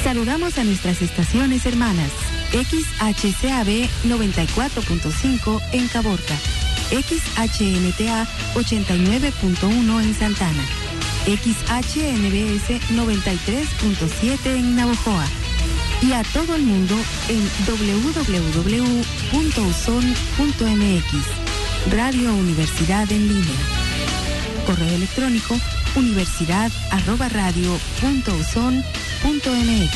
Saludamos a nuestras estaciones hermanas. XHCAB 94.5 en Caborca, XHNTA 89.1 en Santana, XHNBS 93.7 en Navojoa y a todo el mundo en www.uson.mx. Radio Universidad en línea. Correo electrónico universidad@radio.uson.mx.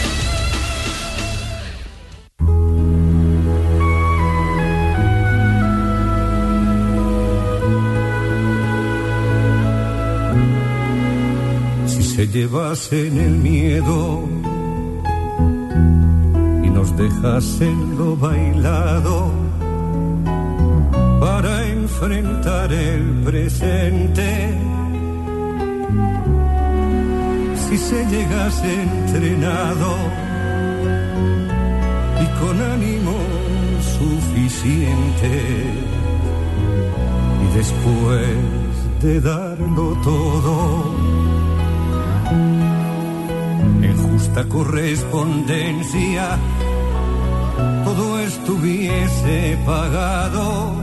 Si se llevasen el miedo y nos dejasen lo bailado para enfrentar el presente, si se llegase entrenado y con ánimo suficiente, y después de darlo todo en justa correspondencia todo estuviese pagado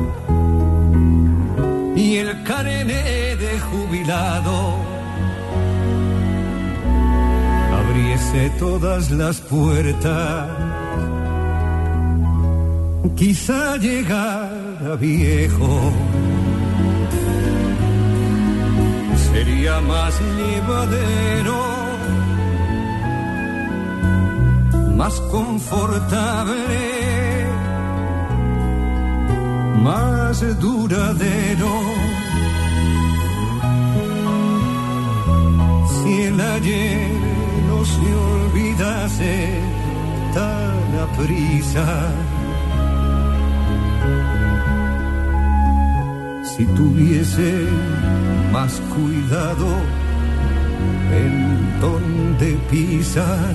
y el carné de jubilado abriese todas las puertas, quizá llegara viejo, sería más llevadero, más confortable, más duradero. Si el ayer no se olvidase tan aprisa, si tuviese más cuidado en donde pisan,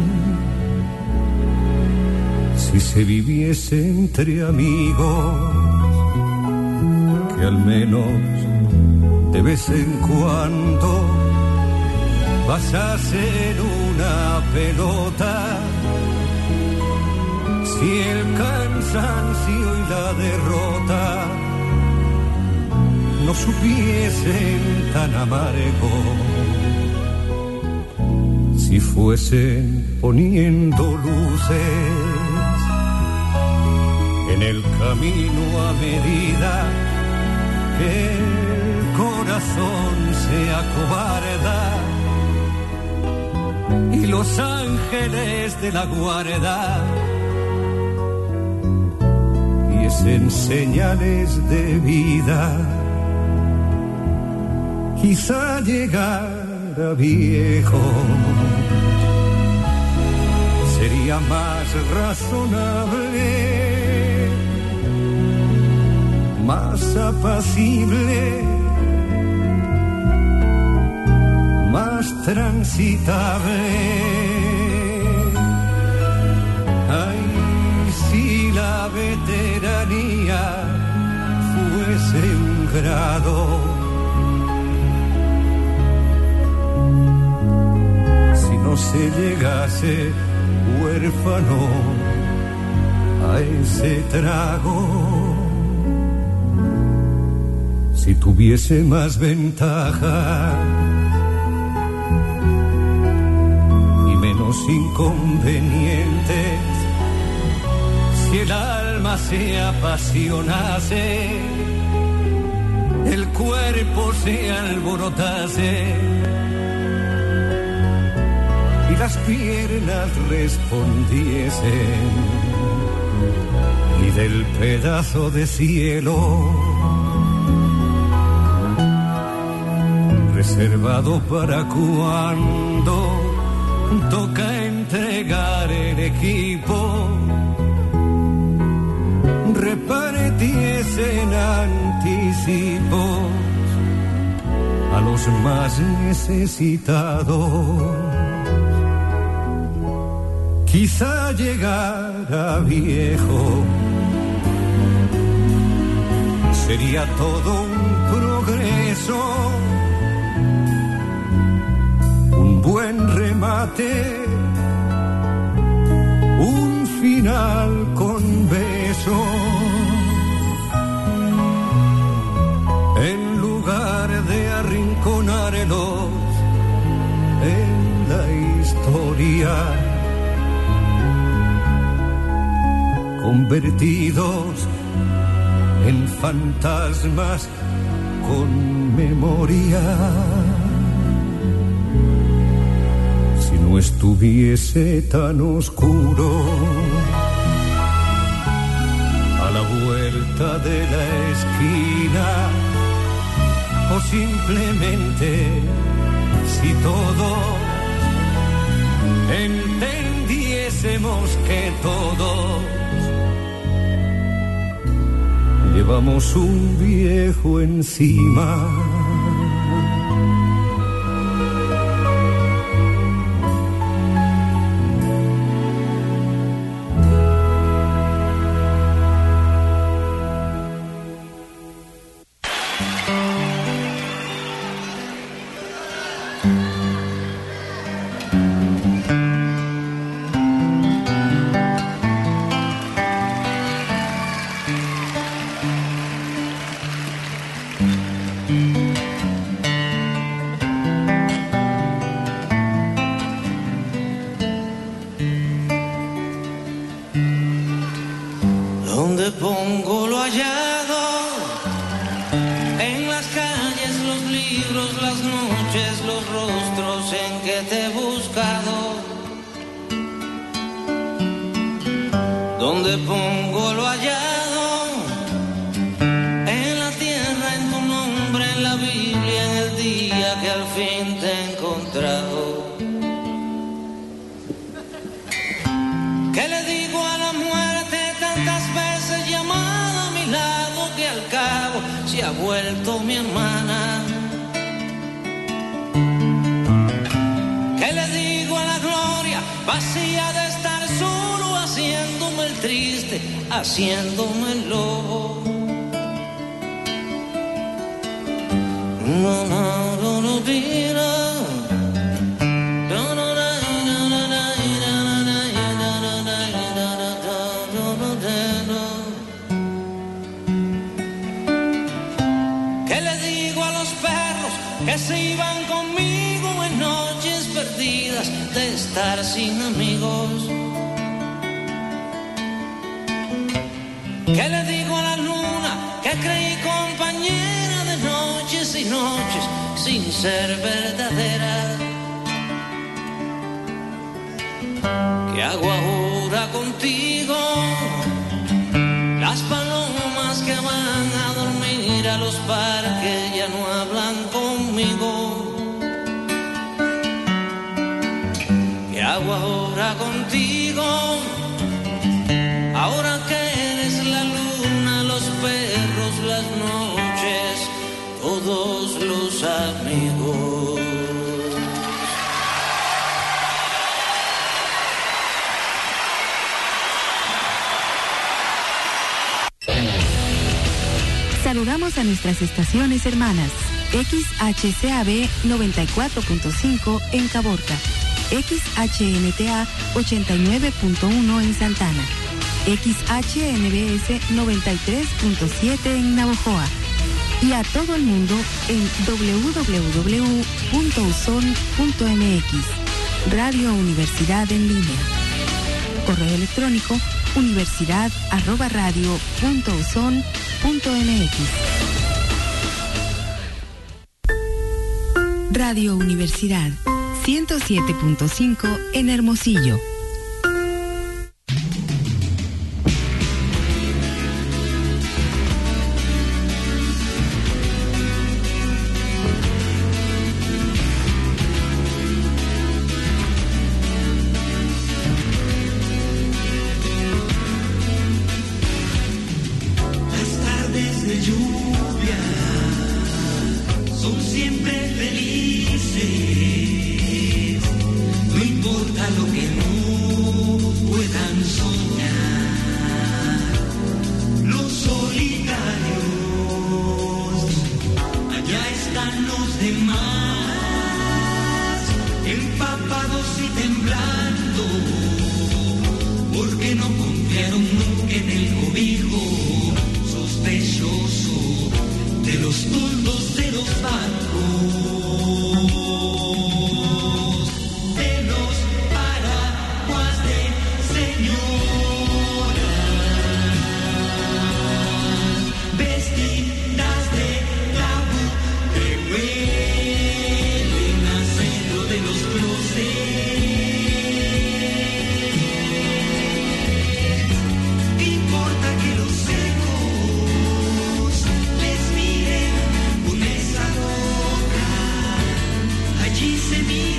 si se viviese entre amigos, que al menos de vez en cuando pasasen una pelota, si el cansancio y la derrota no supiesen tan amargo, si fuesen poniendo luces en el camino a medida que el corazón se acobarda y los ángeles de la guarda diesen señales de vida, quizá llegara viejo, sería más razonable, más apacible, más transitable. Ay, si la veteranía fuese un grado, si no se llegase huérfano a ese trago, si tuviese más ventaja y menos inconvenientes, si el alma se apasionase, el cuerpo se alborotase y las piernas respondiesen, y del pedazo de cielo reservado para cuando toca entregar el equipo, repartiesen anticipos a los más necesitados, quizá llegara viejo, sería todo un progreso, un buen remate pañuelos en la historia, convertidos en fantasmas con memoria. Si no estuviese tan oscuro a la vuelta de la esquina, o simplemente si todos entendiésemos que todos llevamos un viejo encima. Haciéndome el lobo. ¿Qué le digo a los perros que se iban conmigo en noches perdidas de estar sin amigos? ¿Qué le digo a la luna que creí compañera de noches y noches sin ser verdadera? ¿Qué hago ahora contigo? Las palomas que van a dormir a los parques ya no hablan conmigo. ¿Qué hago ahora contigo? Ahora que la luna, los perros, las noches, todos los amigos. Saludamos a nuestras estaciones hermanas. XHCAB 94.5 en Caborca, XHNTA 89.1 en Santana, XHNBS 93.7 en Navojoa y a todo el mundo en www.uson.mx. Radio Universidad en línea. Correo electrónico universidad@radio.uson.mx. Radio Universidad 107.5 en Hermosillo. Lo que no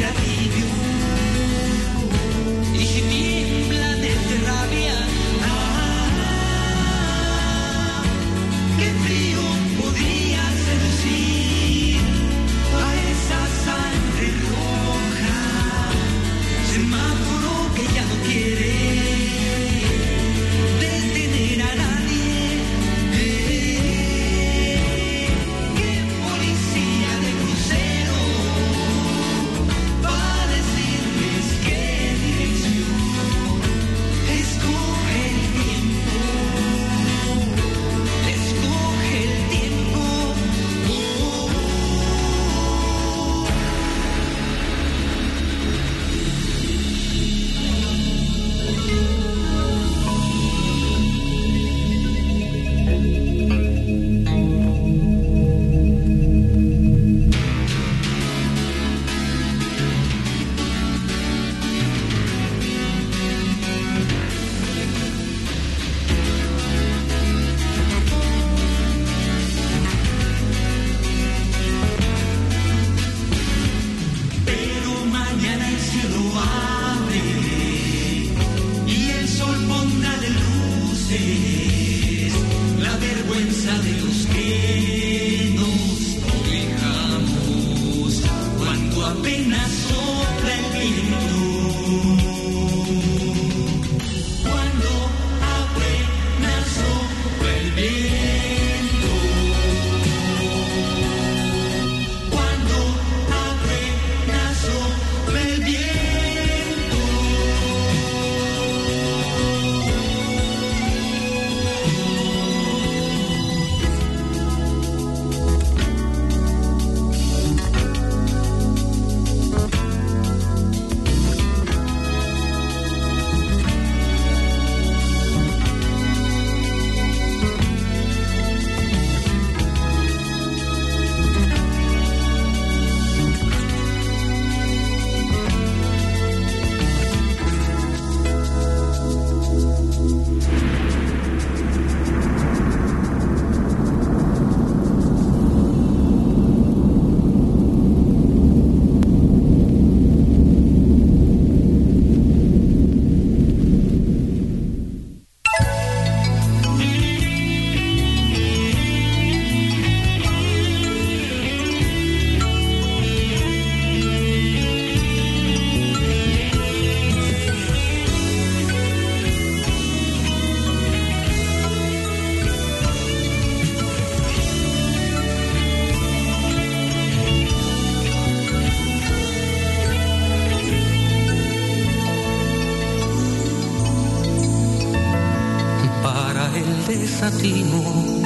desatino,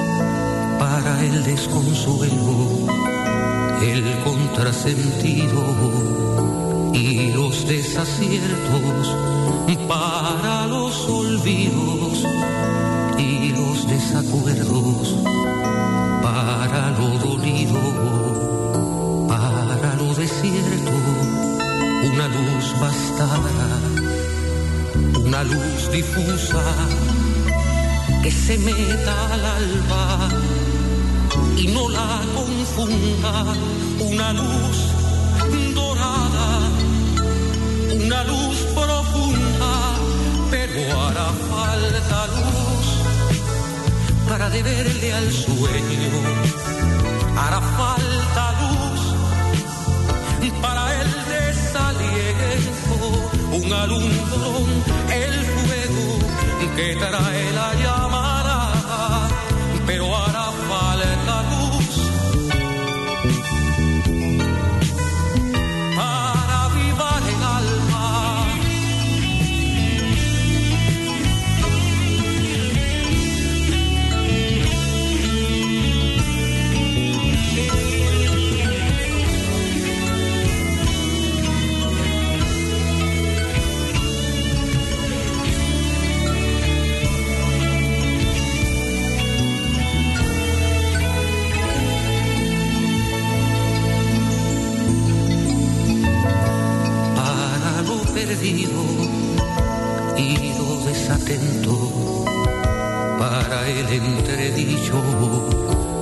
para el desconsuelo, el contrasentido y los desaciertos, para los olvidos y los desacuerdos, para lo dolido, para lo desierto, una luz bastará, una luz difusa que se meta al alba y no la confunda, una luz dorada, una luz profunda, pero hará falta luz para deberle al sueño, hará falta luz para el desaliento, un alumbrón, el fuego que trae la llamarada, pero hará falta luz para avivar el alma. Perdido y lo desatento, para el entredicho,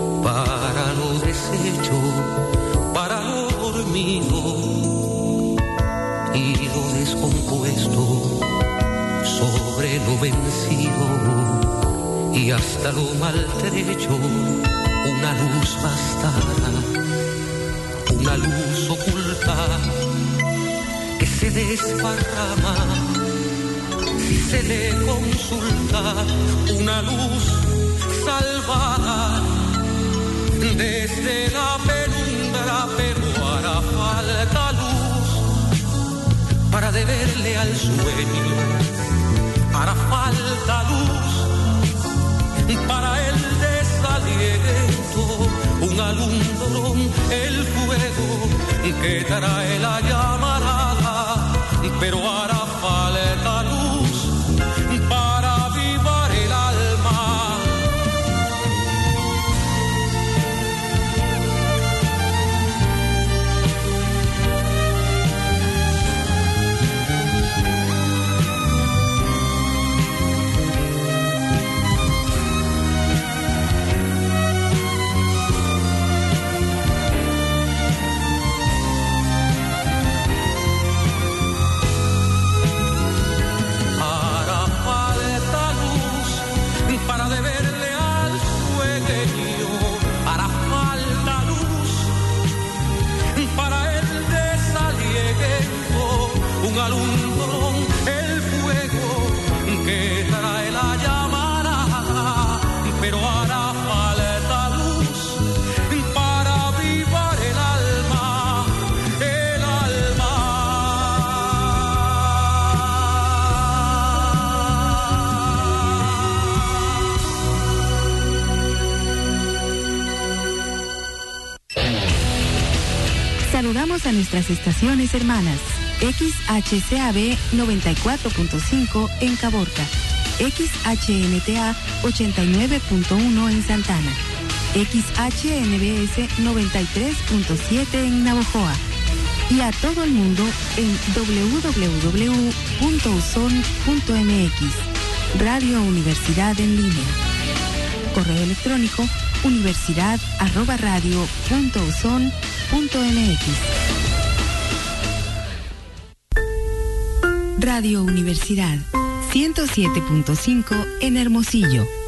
para lo deshecho, para lo dormido, y lo descompuesto sobre lo vencido y hasta lo maltrecho una luz bastará, una luz oculta que se desparrama si se le consulta, una luz salvada desde la penumbra, pero hará falta luz para deberle al sueño, hará falta luz para el desaliento, un alumbrón, el fuego que trae la llamarada, pero hará falta luz para avivar el alma. Un alumbrón, el fuego que trae la llamarada, pero hará falta luz para avivar el alma, el alma. Saludamos a nuestras estaciones hermanas. XHCAB 94.5 en Caborca, XHNTA 89.1 en Santana, XHNBS 93.7 en Navojoa y a todo el mundo en www.uson.mx, Radio Universidad en línea. Correo electrónico universidad@radio.uson.mx. Radio Universidad 107.5 en Hermosillo.